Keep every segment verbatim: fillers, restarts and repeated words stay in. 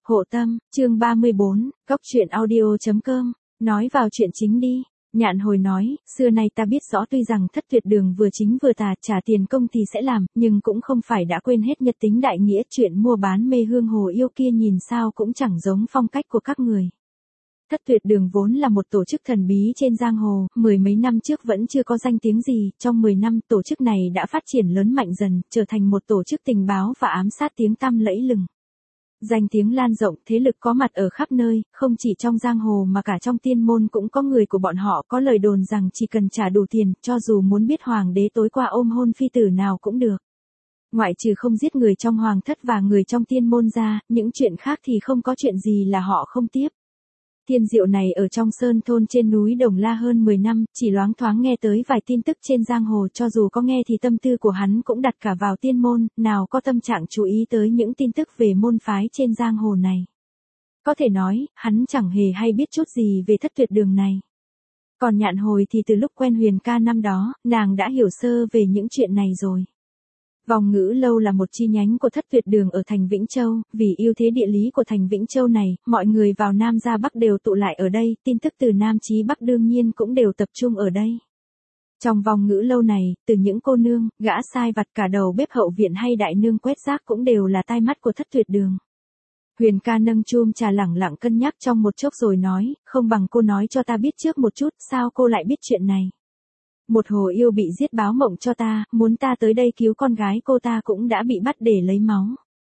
Hộ tâm, chương ba mươi bốn, góc truyện audio chấm com, nói vào chuyện chính đi. Nhạn Hồi nói, xưa nay ta biết rõ tuy rằng Thất Tuyệt Đường vừa chính vừa tà, trả tiền công thì sẽ làm, nhưng cũng không phải đã quên hết nhật tính đại nghĩa, chuyện mua bán mê hương hồ yêu kia nhìn sao cũng chẳng giống phong cách của các người. Thất Tuyệt Đường vốn là một tổ chức thần bí trên giang hồ, mười mấy năm trước vẫn chưa có danh tiếng gì, trong mười năm tổ chức này đã phát triển lớn mạnh dần, trở thành một tổ chức tình báo và ám sát tiếng tăm lẫy lừng. Danh tiếng lan rộng, thế lực có mặt ở khắp nơi, không chỉ trong giang hồ mà cả trong tiên môn cũng có người của bọn họ, có lời đồn rằng chỉ cần trả đủ tiền, cho dù muốn biết hoàng đế tối qua ôm hôn phi tử nào cũng được. Ngoại trừ không giết người trong hoàng thất và người trong tiên môn ra, những chuyện khác thì không có chuyện gì là họ không tiếp. Thiên Diệu này ở trong sơn thôn trên núi Đồng La hơn mười năm, chỉ loáng thoáng nghe tới vài tin tức trên giang hồ, cho dù có nghe thì tâm tư của hắn cũng đặt cả vào tiên môn, nào có tâm trạng chú ý tới những tin tức về môn phái trên giang hồ này. Có thể nói, hắn chẳng hề hay biết chút gì về Thất Tuyệt Đường này. Còn Nhạn Hồi thì từ lúc quen Huyền ca năm đó, nàng đã hiểu sơ về những chuyện này rồi. Vòng Ngữ Lâu là một chi nhánh của Thất Tuyệt Đường ở thành Vĩnh Châu, vì ưu thế địa lý của thành Vĩnh Châu này, mọi người vào Nam ra Bắc đều tụ lại ở đây, tin tức từ Nam chí Bắc đương nhiên cũng đều tập trung ở đây. Trong Vòng Ngữ Lâu này, từ những cô nương, gã sai vặt cả đầu bếp hậu viện hay đại nương quét rác cũng đều là tai mắt của Thất Tuyệt Đường. Huyền ca nâng chum trà lẳng lặng cân nhắc trong một chốc rồi nói, không bằng cô nói cho ta biết trước một chút, sao cô lại biết chuyện này? Một hồ yêu bị giết báo mộng cho ta, muốn ta tới đây cứu con gái cô ta cũng đã bị bắt để lấy máu.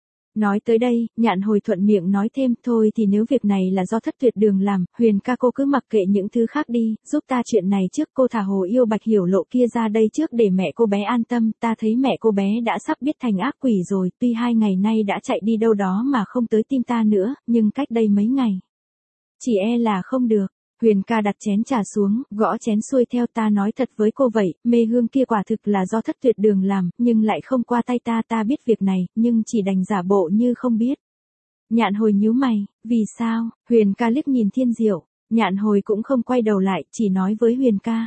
Nói tới đây, Nhạn Hồi thuận miệng nói thêm, thôi thì nếu việc này là do Thất Tuyệt Đường làm, Huyền ca cô cứ mặc kệ những thứ khác đi, giúp ta chuyện này trước, cô thả hồ yêu Bạch Hiểu Lộ kia ra đây trước để mẹ cô bé an tâm, ta thấy mẹ cô bé đã sắp biết thành ác quỷ rồi, tuy hai ngày nay đã chạy đi đâu đó mà không tới tim ta nữa, nhưng cách đây mấy ngày. Chỉ e là không được. Huyền ca đặt chén trà xuống, gõ chén xuôi theo, ta nói thật với cô vậy, mê hương kia quả thực là do Thất Tuyệt Đường làm, nhưng lại không qua tay ta, ta biết việc này, nhưng chỉ đành giả bộ như không biết. Nhạn Hồi nhíu mày, vì sao? Huyền ca liếc nhìn Thiên Diệu, Nhạn Hồi cũng không quay đầu lại, chỉ nói với Huyền ca.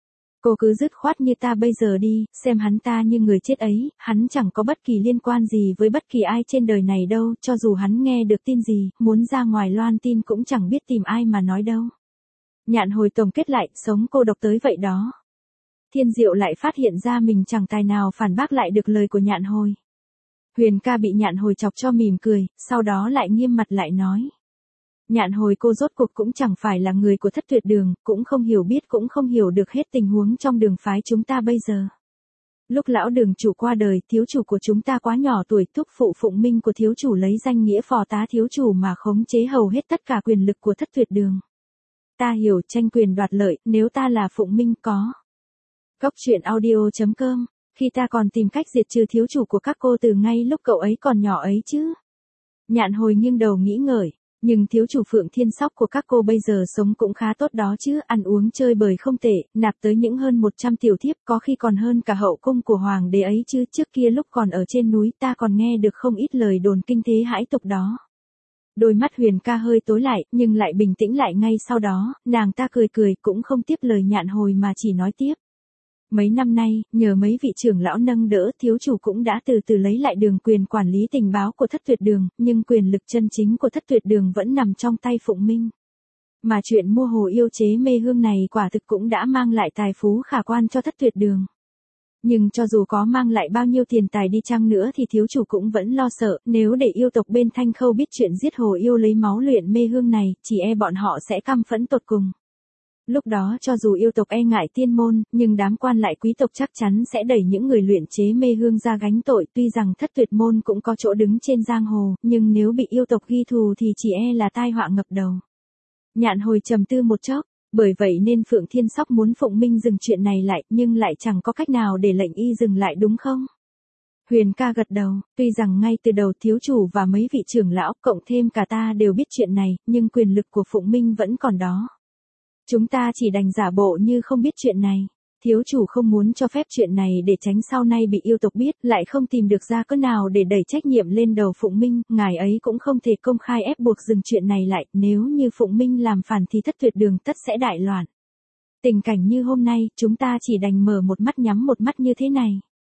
Cô cứ dứt khoát như ta bây giờ đi, xem hắn ta như người chết ấy, hắn chẳng có bất kỳ liên quan gì với bất kỳ ai trên đời này đâu, cho dù hắn nghe được tin gì, muốn ra ngoài loan tin cũng chẳng biết tìm ai mà nói đâu. Nhạn Hồi tổng kết lại, sống cô độc tới vậy đó. Thiên Diệu lại phát hiện ra mình chẳng tài nào phản bác lại được lời của Nhạn Hồi. Huyền ca bị Nhạn Hồi chọc cho mỉm cười, sau đó lại nghiêm mặt lại nói. Nhạn Hồi cô rốt cuộc cũng chẳng phải là người của Thất Tuyệt Đường, cũng không hiểu biết cũng không hiểu được hết tình huống trong đường phái chúng ta bây giờ. Lúc lão đường chủ qua đời, thiếu chủ của chúng ta quá nhỏ tuổi, thúc phụ Phụng Minh của thiếu chủ lấy danh nghĩa phò tá thiếu chủ mà khống chế hầu hết tất cả quyền lực của Thất Tuyệt Đường. Ta hiểu, tranh quyền đoạt lợi, nếu ta là Phụng Minh có. Góc truyện audio chấm com, khi ta còn tìm cách diệt trừ thiếu chủ của các cô từ ngay lúc cậu ấy còn nhỏ ấy chứ. Nhạn Hồi nghiêng đầu nghĩ ngợi, nhưng thiếu chủ Phượng Thiên Sóc của các cô bây giờ sống cũng khá tốt đó chứ, ăn uống chơi bời không tệ, nạp tới những hơn một trăm tiểu thiếp, có khi còn hơn cả hậu cung của hoàng đế ấy chứ, trước kia lúc còn ở trên núi ta còn nghe được không ít lời đồn kinh thế hãi tục đó. Đôi mắt Huyền ca hơi tối lại, nhưng lại bình tĩnh lại ngay sau đó, nàng ta cười cười cũng không tiếp lời Nhạn Hồi mà chỉ nói tiếp. Mấy năm nay, nhờ mấy vị trưởng lão nâng đỡ, thiếu chủ cũng đã từ từ lấy lại đường quyền quản lý tình báo của Thất Tuyệt Đường, nhưng quyền lực chân chính của Thất Tuyệt Đường vẫn nằm trong tay Phụng Minh. Mà chuyện mua hồ yêu chế mê hương này quả thực cũng đã mang lại tài phú khả quan cho Thất Tuyệt Đường. Nhưng cho dù có mang lại bao nhiêu tiền tài đi chăng nữa thì thiếu chủ cũng vẫn lo sợ, nếu để yêu tộc bên Thanh Khâu biết chuyện giết hồ yêu lấy máu luyện mê hương này, chỉ e bọn họ sẽ căm phẫn tột cùng. Lúc đó cho dù yêu tộc e ngại tiên môn, nhưng đám quan lại quý tộc chắc chắn sẽ đẩy những người luyện chế mê hương ra gánh tội, tuy rằng Thất Tuyệt môn cũng có chỗ đứng trên giang hồ, nhưng nếu bị yêu tộc ghi thù thì chỉ e là tai họa ngập đầu. Nhạn Hồi trầm tư một chốc. Bởi vậy nên Phượng Thiên Sóc muốn Phụng Minh dừng chuyện này lại, nhưng lại chẳng có cách nào để lệnh y dừng lại đúng không? Huyền ca gật đầu, tuy rằng ngay từ đầu thiếu chủ và mấy vị trưởng lão, cộng thêm cả ta đều biết chuyện này, nhưng quyền lực của Phụng Minh vẫn còn đó. Chúng ta chỉ đành giả bộ như không biết chuyện này. Thiếu chủ không muốn cho phép chuyện này để tránh sau này bị yêu tộc biết, lại không tìm được ra cớ nào để đẩy trách nhiệm lên đầu Phụng Minh, ngài ấy cũng không thể công khai ép buộc dừng chuyện này lại, nếu như Phụng Minh làm phản thì Thất Tuyệt Đường tất sẽ đại loạn. Tình cảnh như hôm nay, chúng ta chỉ đành mở một mắt nhắm một mắt như thế này.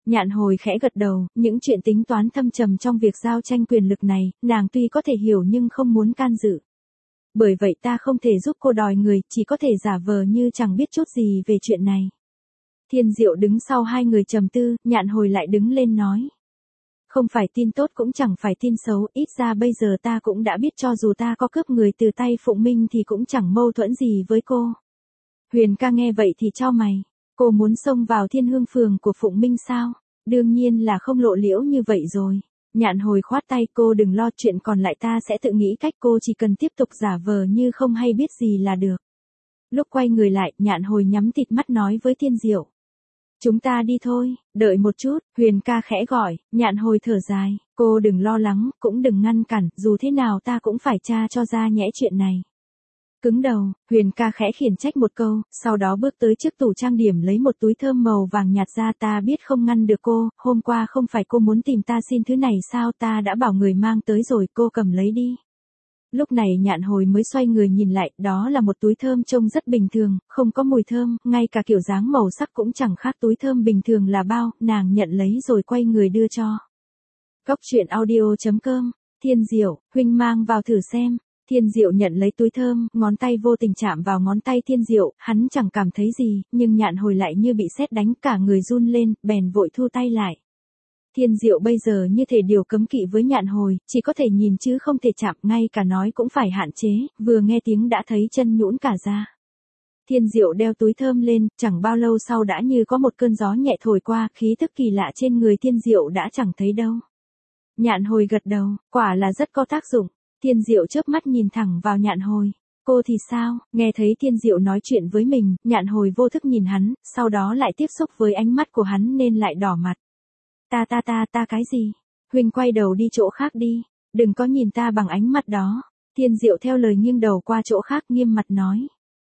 Nhạn Hồi khẽ gật đầu, những chuyện tính toán thâm trầm trong việc giao tranh quyền lực này, nàng tuy có thể hiểu nhưng không muốn can dự. Bởi vậy ta không thể giúp cô đòi người, chỉ có thể giả vờ như chẳng biết chút gì về chuyện này. Thiên Diệu đứng sau hai người trầm tư, Nhạn Hồi lại đứng lên nói. Không phải tin tốt cũng chẳng phải tin xấu, ít ra bây giờ ta cũng đã biết cho dù ta có cướp người từ tay Phụng Minh thì cũng chẳng mâu thuẫn gì với cô. Huyền ca nghe vậy thì chau mày, cô muốn xông vào Thiên Hương Phường của Phụng Minh sao? Đương nhiên là không lộ liễu như vậy rồi. Nhạn Hồi khoát tay, cô đừng lo, chuyện còn lại ta sẽ tự nghĩ cách, cô chỉ cần tiếp tục giả vờ như không hay biết gì là được. Lúc quay người lại, Nhạn Hồi nhắm tịt mắt nói với Thiên Diệu. Chúng ta đi thôi, đợi một chút, Huyền ca khẽ gọi, Nhạn Hồi thở dài, cô đừng lo lắng, cũng đừng ngăn cản, dù thế nào ta cũng phải tra cho ra nhẽ chuyện này. Cứng đầu, Huyền ca khẽ khiển trách một câu, sau đó bước tới trước tủ trang điểm lấy một túi thơm màu vàng nhạt ra. Ta biết không ngăn được cô, hôm qua không phải cô muốn tìm ta xin thứ này sao, ta đã bảo người mang tới rồi, cô cầm lấy đi. Lúc này Nhạn Hồi mới xoay người nhìn lại, đó là một túi thơm trông rất bình thường, không có mùi thơm, ngay cả kiểu dáng màu sắc cũng chẳng khác túi thơm bình thường là bao, nàng nhận lấy rồi quay người đưa cho. Góc truyện audio chấm com, Thiên Diệu, huynh mang vào thử xem. Thiên Diệu nhận lấy túi thơm, ngón tay vô tình chạm vào ngón tay Thiên Diệu, hắn chẳng cảm thấy gì, nhưng Nhạn Hồi lại như bị sét đánh, cả người run lên, bèn vội thu tay lại. Thiên Diệu bây giờ như thể điều cấm kỵ với Nhạn Hồi, chỉ có thể nhìn chứ không thể chạm, ngay cả nói cũng phải hạn chế, vừa nghe tiếng đã thấy chân nhũn cả ra. Thiên Diệu đeo túi thơm lên, chẳng bao lâu sau đã như có một cơn gió nhẹ thổi qua, khí thức kỳ lạ trên người Thiên Diệu đã chẳng thấy đâu. Nhạn Hồi gật đầu, quả là rất có tác dụng. Thiên Diệu chớp mắt nhìn thẳng vào Nhạn Hồi. Cô thì sao? Nghe thấy Thiên Diệu nói chuyện với mình, Nhạn Hồi vô thức nhìn hắn, sau đó lại tiếp xúc với ánh mắt của hắn nên lại đỏ mặt. Ta ta ta ta cái gì? Huynh quay đầu đi chỗ khác đi, đừng có nhìn ta bằng ánh mắt đó. Thiên Diệu theo lời nghiêng đầu qua chỗ khác, nghiêm mặt nói.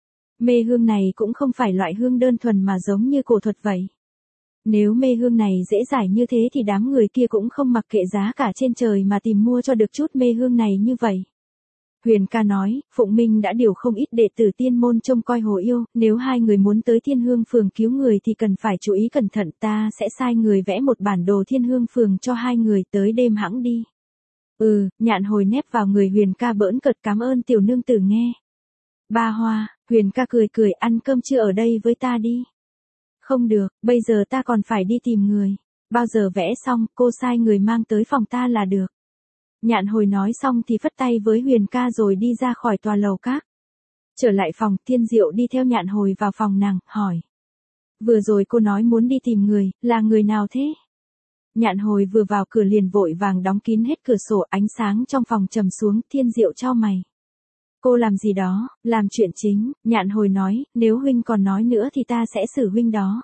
Mê hương này cũng không phải loại hương đơn thuần mà giống như cổ thuật vậy. Nếu mê hương này dễ dải như thế thì đám người kia cũng không mặc kệ giá cả trên trời mà tìm mua cho được chút mê hương này như vậy. Huyền ca nói, Phụng Minh đã điều không ít đệ tử tiên môn trông coi Hồ Yêu, nếu hai người muốn tới Thiên Hương Phường cứu người thì cần phải chú ý cẩn thận, ta sẽ sai người vẽ một bản đồ Thiên Hương Phường cho hai người, tới đêm hẵng đi. Ừ, Nhạn Hồi nép vào người Huyền ca bỡn cợt, cảm ơn tiểu nương tử nghe. Ba Hoa, Huyền ca cười cười, ăn cơm trưa ở đây với ta đi. Không được, bây giờ ta còn phải đi tìm người. Bao giờ vẽ xong, cô sai người mang tới phòng ta là được. Nhạn Hồi nói xong thì phất tay với Huyền ca rồi đi ra khỏi tòa lầu các. Trở lại phòng, Thiên Diệu đi theo Nhạn Hồi vào phòng nàng, hỏi. Vừa rồi cô nói muốn đi tìm người, là người nào thế? Nhạn Hồi vừa vào cửa liền vội vàng đóng kín hết cửa sổ, ánh sáng trong phòng trầm xuống. Thiên Diệu chau mày. Cô làm gì đó, làm chuyện chính. Nhạn Hồi nói, nếu huynh còn nói nữa thì ta sẽ xử huynh đó.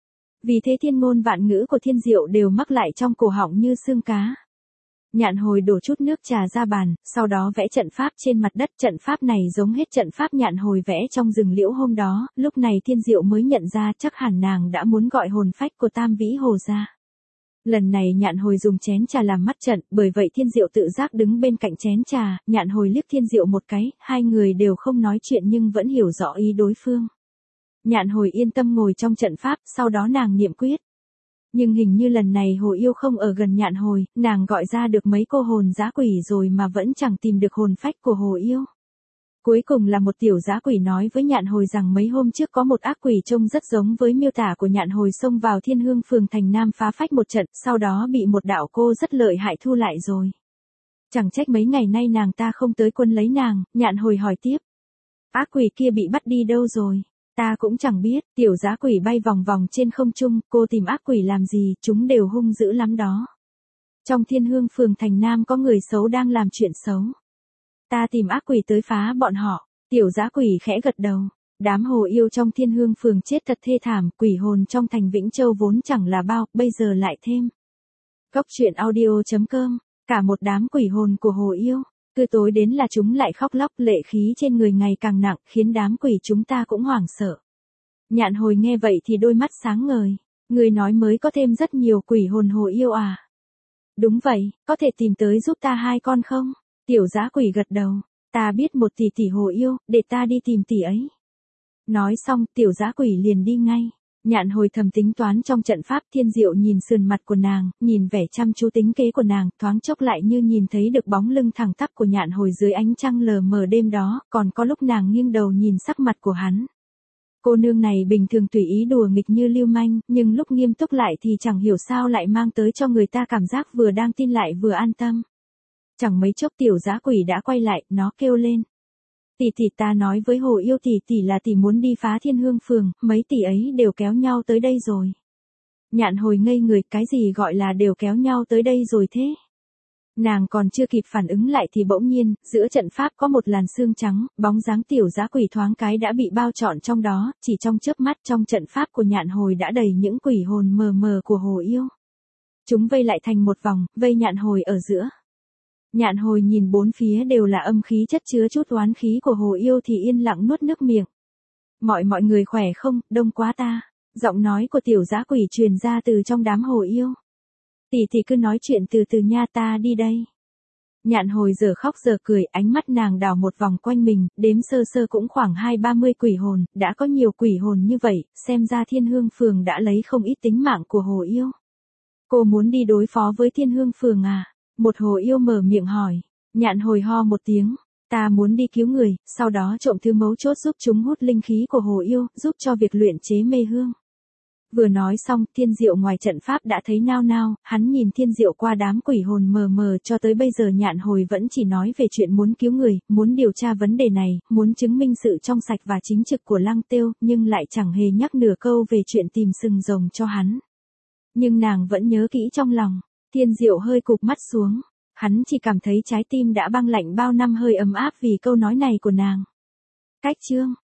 Vì thế thiên ngôn vạn ngữ của Thiên Diệu đều mắc lại trong cổ họng như xương cá. Nhạn Hồi đổ chút nước trà ra bàn, sau đó vẽ trận pháp trên mặt đất. Trận pháp này giống hết trận pháp Nhạn Hồi vẽ trong rừng liễu hôm đó, lúc này Thiên Diệu mới nhận ra chắc hẳn nàng đã muốn gọi hồn phách của Tam Vĩ Hồ ra. Lần này Nhạn Hồi dùng chén trà làm mắt trận, bởi vậy Thiên Diệu tự giác đứng bên cạnh chén trà. Nhạn Hồi liếc Thiên Diệu một cái, hai người đều không nói chuyện nhưng vẫn hiểu rõ ý đối phương. Nhạn Hồi yên tâm ngồi trong trận pháp, sau đó nàng niệm quyết. Nhưng hình như lần này Hồ Yêu không ở gần Nhạn Hồi, nàng gọi ra được mấy cô hồn dã quỷ rồi mà vẫn chẳng tìm được hồn phách của Hồ Yêu. Cuối cùng là một tiểu dã quỷ nói với Nhạn Hồi rằng mấy hôm trước có một ác quỷ trông rất giống với miêu tả của Nhạn Hồi xông vào Thiên Hương Phường thành Nam phá phách một trận, sau đó bị một đạo cô rất lợi hại thu lại rồi. Chẳng trách mấy ngày nay nàng ta không tới quân lấy nàng. Nhạn Hồi hỏi tiếp. Ác quỷ kia bị bắt đi đâu rồi? Ta cũng chẳng biết, tiểu dã quỷ bay vòng vòng trên không trung, cô tìm ác quỷ làm gì, chúng đều hung dữ lắm đó. Trong Thiên Hương Phường thành Nam có người xấu đang làm chuyện xấu. Ta tìm ác quỷ tới phá bọn họ. Tiểu dã quỷ khẽ gật đầu. Đám Hồ Yêu trong Thiên Hương Phường chết thật thê thảm, quỷ hồn trong thành Vĩnh Châu vốn chẳng là bao, bây giờ lại thêm. Góc truyện audio chấm com, cả một đám quỷ hồn của Hồ Yêu. Cứ tối đến là chúng lại khóc lóc, lệ khí trên người ngày càng nặng, khiến đám quỷ chúng ta cũng hoảng sợ. Nhạn Hồi nghe vậy thì đôi mắt sáng ngời. Người nói mới có thêm rất nhiều quỷ hồn Hồ Yêu à? Đúng vậy, có thể tìm tới giúp ta hai con không? Tiểu dã quỷ gật đầu. Ta biết một tỷ tỷ Hồ Yêu, để ta đi tìm tỷ ấy. Nói xong, tiểu dã quỷ liền đi ngay. Nhạn Hồi thầm tính toán trong trận pháp. Thiên Diệu nhìn sườn mặt của nàng, nhìn vẻ chăm chú tính kế của nàng, thoáng chốc lại như nhìn thấy được bóng lưng thẳng tắp của Nhạn Hồi dưới ánh trăng lờ mờ đêm đó, còn có lúc nàng nghiêng đầu nhìn sắc mặt của hắn. Cô nương này bình thường tùy ý đùa nghịch như lưu manh, nhưng lúc nghiêm túc lại thì chẳng hiểu sao lại mang tới cho người ta cảm giác vừa đang tin lại vừa an tâm. Chẳng mấy chốc tiểu dã quỷ đã quay lại, nó kêu lên. Tỷ tỷ, ta nói với Hồ Yêu tỷ tỷ là tỷ muốn đi phá Thiên Hương Phường, mấy tỷ ấy đều kéo nhau tới đây rồi. Nhạn Hồi ngây người, cái gì gọi là đều kéo nhau tới đây rồi thế? Nàng còn chưa kịp phản ứng lại thì bỗng nhiên, giữa trận pháp có một làn sương trắng, bóng dáng tiểu dã quỷ thoáng cái đã bị bao trọn trong đó, chỉ trong chớp mắt trong trận pháp của Nhạn Hồi đã đầy những quỷ hồn mờ mờ của Hồ Yêu. Chúng vây lại thành một vòng, vây Nhạn Hồi ở giữa. Nhạn Hồi nhìn bốn phía đều là âm khí chất chứa chút oán khí của Hồ Yêu thì yên lặng nuốt nước miệng. Mọi mọi người khỏe không, đông quá ta. Giọng nói của tiểu dã quỷ truyền ra từ trong đám Hồ Yêu. Tỷ tỷ cứ nói chuyện từ từ nha, ta đi đây. Nhạn Hồi giờ khóc giờ cười, ánh mắt nàng đảo một vòng quanh mình, đếm sơ sơ cũng khoảng hai ba mươi quỷ hồn, đã có nhiều quỷ hồn như vậy, xem ra Thiên Hương Phường đã lấy không ít tính mạng của Hồ Yêu. Cô muốn đi đối phó với Thiên Hương Phường à? Một Hồ Yêu mở miệng hỏi. Nhạn Hồi ho một tiếng. Ta muốn đi cứu người, sau đó trộm thứ mấu chốt giúp chúng hút linh khí của Hồ Yêu, giúp cho việc luyện chế mê hương. Vừa nói xong, Thiên Diệu ngoài trận pháp đã thấy nao nao, hắn nhìn Thiên Diệu qua đám quỷ hồn mờ mờ. Cho tới bây giờ Nhạn Hồi vẫn chỉ nói về chuyện muốn cứu người, muốn điều tra vấn đề này, muốn chứng minh sự trong sạch và chính trực của Lăng Tiêu, nhưng lại chẳng hề nhắc nửa câu về chuyện tìm sừng rồng cho hắn. Nhưng nàng vẫn nhớ kỹ trong lòng. Thiên Diệu hơi cụp mắt xuống, hắn chỉ cảm thấy trái tim đã băng lạnh bao năm hơi ấm áp vì câu nói này của nàng. Cách chương